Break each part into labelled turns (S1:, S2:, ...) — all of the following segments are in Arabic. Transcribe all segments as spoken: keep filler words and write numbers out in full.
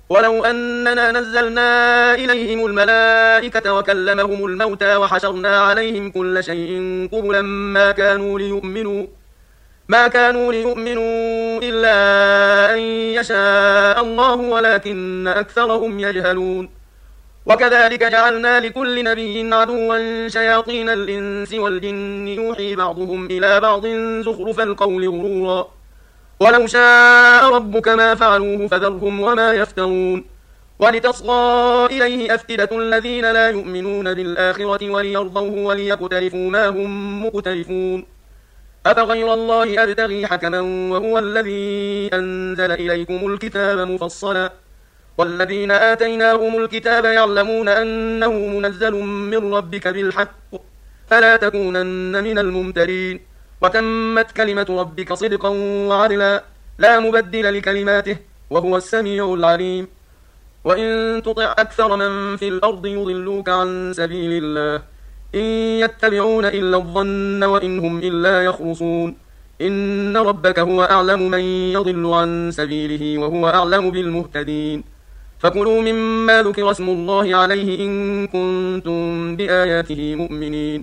S1: ولو أننا نزلنا إليهم الملائكة وكلمهم الموتى وحشرنا عليهم كل شيء قبلا ما كانوا ليؤمنوا ما كانوا ليؤمنوا إلا أن يشاء الله ولكن أكثرهم يجهلون. وكذلك جعلنا لكل نبي عدوا شياطين الإنس والجن يوحي بعضهم إلى بعض زخرف القول غرورا ولو شاء ربك ما فعلوه فذرهم وما يفترون. ولتصغى إليه أفئدة الذين لا يؤمنون بالآخرة وليرضوه وليقترفوا ما هم مقترفون. أفغير الله أبتغي حكما وهو الذي أنزل إليكم الكتاب مفصلا والذين آتيناهم الكتاب يعلمون أنه منزل من ربك بالحق فلا تكونن من الممترين. وتمت كلمة ربك صدقا وعدلا لا مبدل لكلماته وهو السميع العليم. وإن تطع أكثر من في الأرض يضلوك عن سبيل الله إن يتبعون إلا الظن وإن هم إلا يخرصون. إن ربك هو أعلم من يضل عن سبيله وهو أعلم بالمهتدين. فكلوا مما ذكر اسم الله عليه إن كنتم بآياته مؤمنين.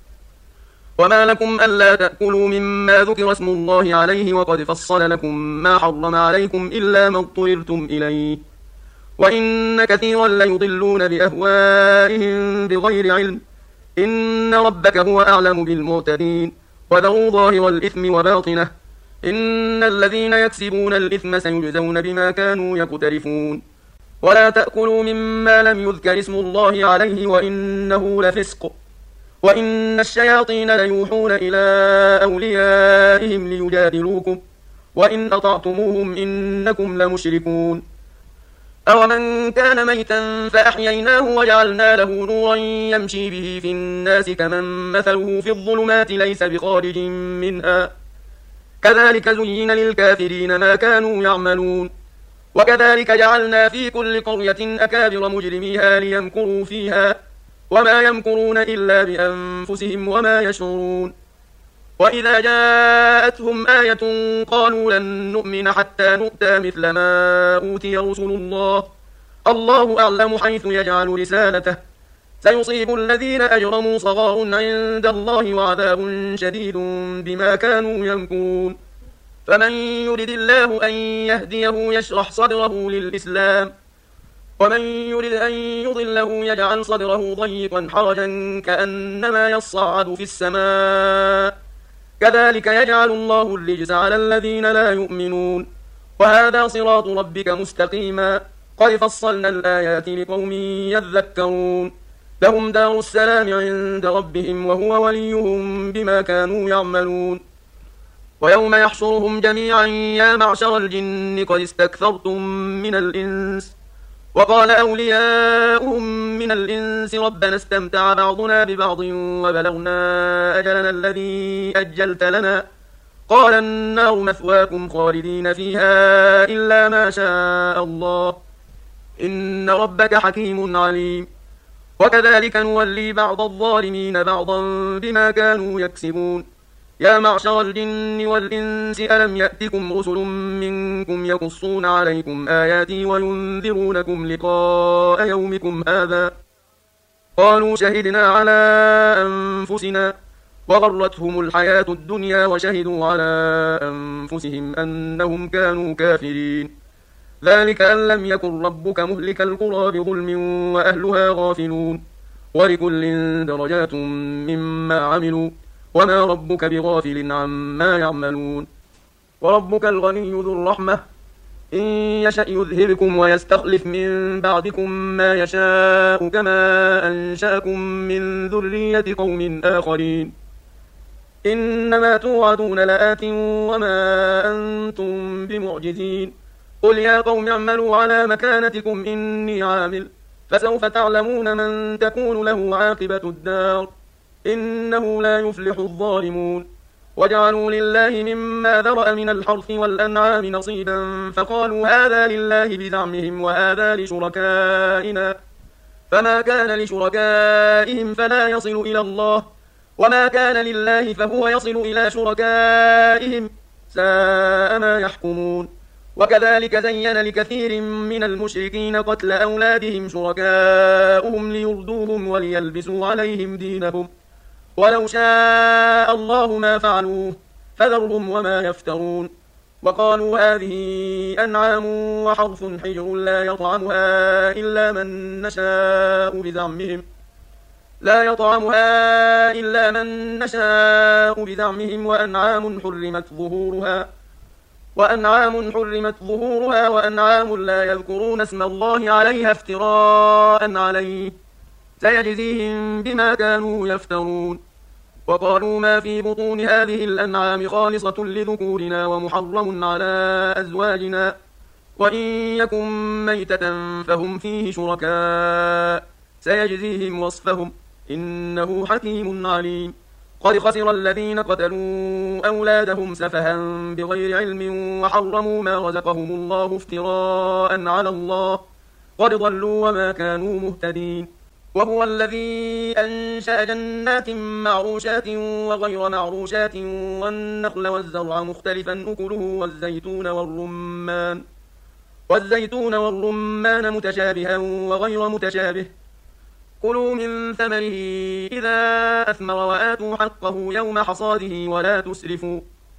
S1: وما لكم ألا تأكلوا مما ذكر اسم الله عليه وقد فصل لكم ما حرم عليكم إلا ما اضطررتم إليه وإن كثيرا ليضلون بأهوائهم بغير علم. إن ربك هو أعلم بالمعتدين. وذروا ظاهر الإثم وباطنه إن الذين يكسبون الإثم سيجزون بما كانوا يقترفون. ولا تأكلوا مما لم يذكر اسم الله عليه وإنه لفسق وإن الشياطين ليوحون إلى أوليائهم ليجادلوكم وإن أطعتموهم إنكم لمشركون. أومن كان ميتا فأحييناه وجعلنا له نورا يمشي به في الناس كمن مثله في الظلمات ليس بخارج منها كذلك زين للكافرين ما كانوا يعملون. وكذلك جعلنا في كل قرية أكابر مجرميها ليمكروا فيها وما يمكرون إلا بأنفسهم وما يشعرون. وإذا جاءتهم آية قالوا لن نؤمن حتى نؤتى مثل ما أوتي رسل الله الله أعلم حيث يجعل رسالته سيصيب الذين أجرموا صغار عند الله وعذاب شديد بما كانوا يمكرون. فمن يرد الله أن يهديه يشرح صدره للإسلام ومن يرد أن يضله يجعل صدره ضيقا حرجا كأنما يصعد في السماء كذلك يجعل الله الرجس على الذين لا يؤمنون. وهذا صراط ربك مستقيما قد فصلنا الآيات لقوم يذكرون. لهم دار السلام عند ربهم وهو وليهم بما كانوا يعملون. ويوم يحشرهم جميعا يا معشر الجن قد استكثرتم من الإنس وقال أولياؤهم من الإنس ربنا استمتع بعضنا ببعض وبلغنا أجلنا الذي أجلت لنا قال النار مثواكم خالدين فيها إلا ما شاء الله إن ربك حكيم عليم. وكذلك نولي بعض الظالمين بعضا بما كانوا يكسبون. يا معشر الجن والإنس ألم يأتكم رسل منكم يقصون عليكم آياتي وينذرونكم لقاء يومكم هذا قالوا شهدنا على أنفسنا وغرتهم الحياة الدنيا وشهدوا على أنفسهم أنهم كانوا كافرين. ذلك أن لم يكن ربك مهلك القرى بظلم وأهلها غافلون ولكل درجات مما عملوا وما ربك بغافل عما يعملون. وربك الغني ذو الرحمة إن يشأ يذهبكم ويستخلف من بعدكم ما يشاء كما أنشأكم من ذرية قوم آخرين. إنما توعدون لآت وما أنتم بمعجزين. قل يا قوم اعملوا على مكانتكم إني عامل فسوف تعلمون من تكون له عاقبة الدار إنه لا يفلح الظالمون. وجعلوا لله مما ذرأ من الحرث والأنعام نصيبا فقالوا هذا لله بزعمهم وهذا لشركائنا فما كان لشركائهم فلا يصل إلى الله وما كان لله فهو يصل إلى شركائهم ساء ما يحكمون. وكذلك زين لكثير من المشركين قتل أولادهم شركاؤهم ليردوهم وليلبسوا عليهم دينهم ولو شاء الله ما فعلوه فذرهم وما يفترون. وقالوا هذه أنعام وحرث حجر لا يطعمها إلا من نشاء بزعمهم لا يطعمها إلا من نشاء بزعمهم وأنعام حرمت ظهورها وأنعام حرمت ظهورها وأنعام لا يذكرون اسم الله عليها افتراء عليه سيجزيهم بما كانوا يفترون. وقالوا ما في بطون هذه الأنعام خالصة لذكورنا ومحرم على أزواجنا وإن يكن ميتة فهم فيه شركاء سيجزيهم وصفهم إنه حكيم عليم. قد خسر الذين قتلوا أولادهم سفها بغير علم وحرموا ما رزقهم الله افتراء على الله قد ضلوا وما كانوا مهتدين. وهو الذي أنشأ جنات معروشات وغير معروشات والنخل والزرع مختلفا أكله والزيتون والرمان والزيتون والرمان متشابها وغير متشابه كلوا من ثمره إذا أثمر وآتوا حقه يوم حصاده ولا تسرفوا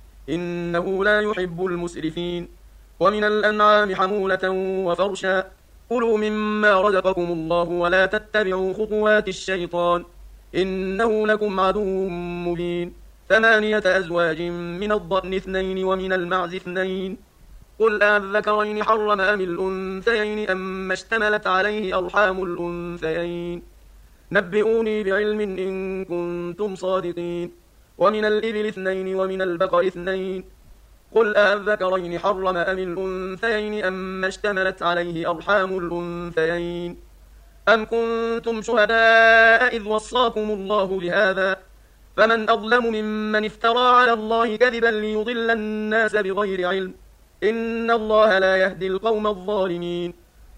S1: إنه لا يحب المسرفين. ومن الأنعام حمولة وفرشا كلوا مما رزقكم الله ولا تتبعوا خطوات الشيطان إنه لكم عدو مبين. ثمانية أزواج من الضأن اثنين ومن المعز اثنين قل أذكرين حرم أم الأنثيين أما اشتملت عليه أرحام الأنثيين نبئوني بعلم إن كنتم صادقين. ومن الإبل اثنين ومن البقر اثنين قل أذكرين حرم أم الأنثيين أما اشتملت عليه أرحام الأنثيين أم كنتم شهداء إذ وصاكم الله بهذا فمن أظلم ممن افترى على الله كذبا ليضل الناس بغير علم إن الله لا يهدي القوم الظالمين.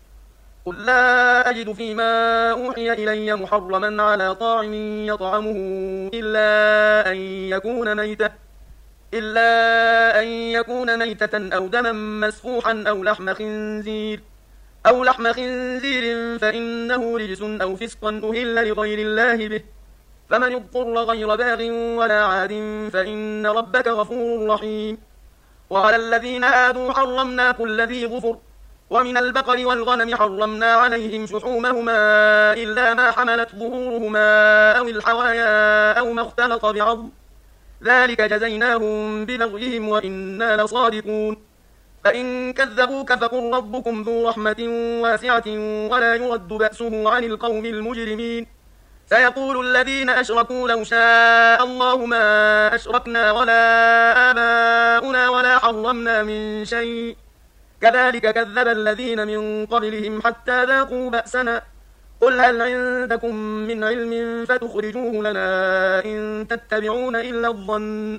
S1: قل لا أجد فيما أوحي إلي محرما على طاعم يطعمه إلا أن يكون ميتة إلا أن يكون ميتة أو دما مسفوحا أو لحم خنزير أو لحم خنزير فإنه رجس أو فسقا أهل لغير الله به فمن اضطر غير باغ ولا عاد فإن ربك غفور رحيم. وعلى الذين آدوا حرمنا كل ذي ظفر ومن البقر والغنم حرمنا عليهم شحومهما إلا ما حملت ظهورهما أو الحوايا أو ما اختلط بعظم ذلك جزيناهم ببغيهم وإنا لصادقون. فإن كذبوك فقل ربكم ذو رحمة واسعة ولا يرد بأسه عن القوم المجرمين سيقول الذين أشركوا لو شاء الله ما أشركنا ولا آباؤنا ولا حرمنا من شيء كذلك كذب الذين من قبلهم حتى ذاقوا بأسنا قل هل عندكم من علم فتخرجوه لنا إن تتبعون إلا الظن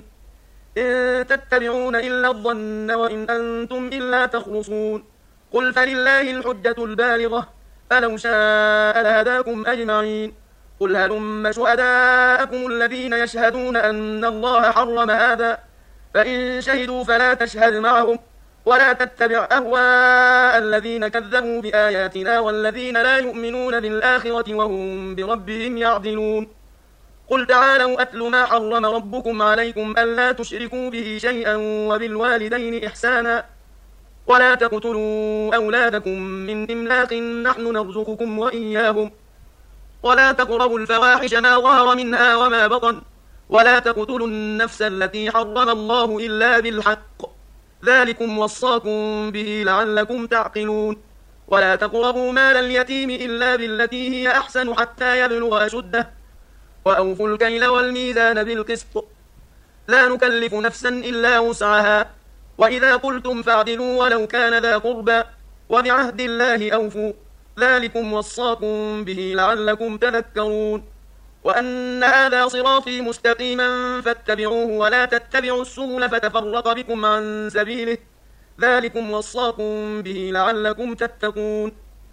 S1: إن تتبعون إلا الظن وإن أنتم إلا تخرصون. قل فلله الحجة البالغة فلو شاء لهداكم أجمعين. قل هلم شهداءكم الذين يشهدون أن الله حرم هذا فإن شهدوا فلا تشهد معهم ولا تتبع أهواء الذين كذبوا بآياتنا والذين لا يؤمنون بالآخرة وهم بربهم يعدلون. قل تعالوا أتل ما حرم ربكم عليكم ألا تشركوا به شيئا وبالوالدين إحسانا ولا تقتلوا أولادكم من إملاق نحن نرزقكم وإياهم ولا تقربوا الفواحش ما ظهر منها وما بطن ولا تقتلوا النفس التي حرم الله إلا بالحق ذلكم وصاكم به لعلكم تعقلون. ولا تقربوا مال اليتيم إلا بالتي هي أحسن حتى يبلغ أشده وأوفوا الكيل والميزان بالقسط لا نكلف نفسا إلا وسعها وإذا قلتم فاعدلوا ولو كان ذا قربى وبعهد الله أوفوا ذلكم وصاكم به لعلكم تذكرون. وأن هذا صراطي مستقيما فاتبعوه ولا تتبعوا السبل فتفرق بكم عن سبيله ذلكم وصاكم به لعلكم تتقون.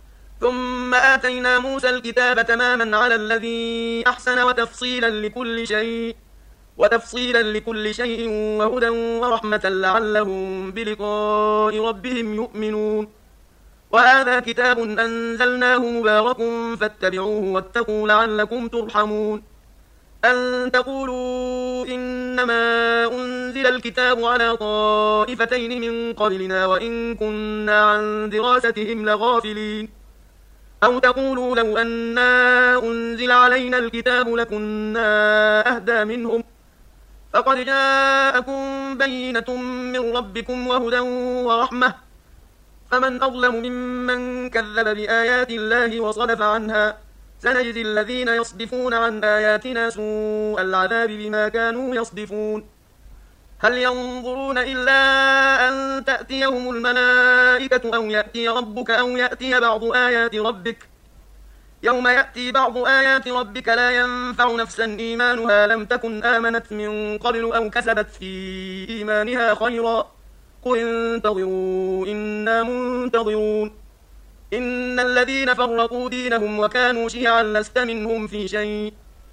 S1: ثم آتينا موسى الكتاب تماما على الذي أحسن وتفصيلا لكل شيء وتفصيلا لكل شيء وهدى ورحمة لعلهم بلقاء ربهم يؤمنون. وهذا كتاب أنزلناه مبارك فاتبعوه واتقوا لعلكم ترحمون. أن تقولوا إنما أنزل الكتاب على طائفتين من قبلنا وإن كنا عن دراستهم لغافلين. أو تقولوا لو أنا أنزل علينا الكتاب لكنا أهدى منهم. فقد جاءكم بينة من ربكم وهدى ورحمة، فمن أظلم ممن كذب بآيات الله وصدف عنها. سنجزي الذين يصدفون عن آياتنا سوء العذاب بما كانوا يصدفون. هل ينظرون إلا أن تأتيهم الملائكة أو يأتي ربك أو يأتي بعض آيات ربك. يوم يأتي بعض آيات ربك لا ينفع نفسا إيمانها لم تكن آمنت من قبل أو كسبت في إيمانها خيرا. قل انتظروا إنا منتظرون. إن الذين فرقوا دينهم وكانوا شيعا لست منهم في شيء،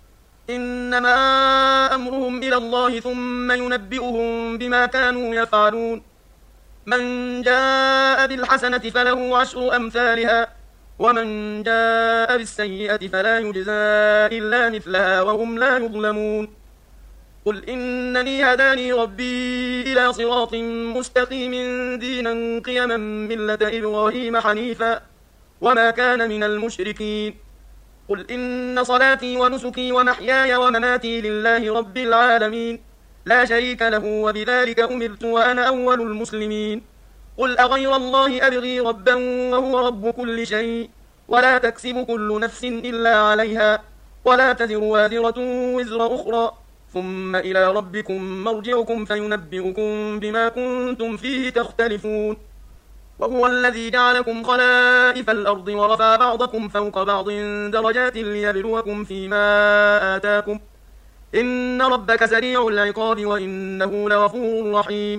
S1: إنما أمرهم إلى الله ثم ينبئهم بما كانوا يفعلون. من جاء بالحسنة فله عشر أمثالها ومن جاء بالسيئة فلا يجزى إلا مثلها وهم لا يظلمون. قل إنني هداني ربي إلى صراط مستقيم دينا قيما ملة إبراهيم حنيفا وما كان من المشركين. قل إن صلاتي ونسكي ومحياي ومماتي لله رب العالمين لا شريك له وبذلك أمرت وأنا أول المسلمين. قل أغير الله أبغي ربا وهو رب كل شيء ولا تكسب كل نفس إلا عليها ولا تزر وازرة وزر أخرى ثم إلى ربكم مرجعكم فينبئكم بما كنتم فيه تختلفون. وهو الذي جعلكم خلائف الأرض ورفع بعضكم فوق بعض درجات ليبلوكم فيما آتاكم إن ربك سريع العقاب وإنه لغفور رحيم.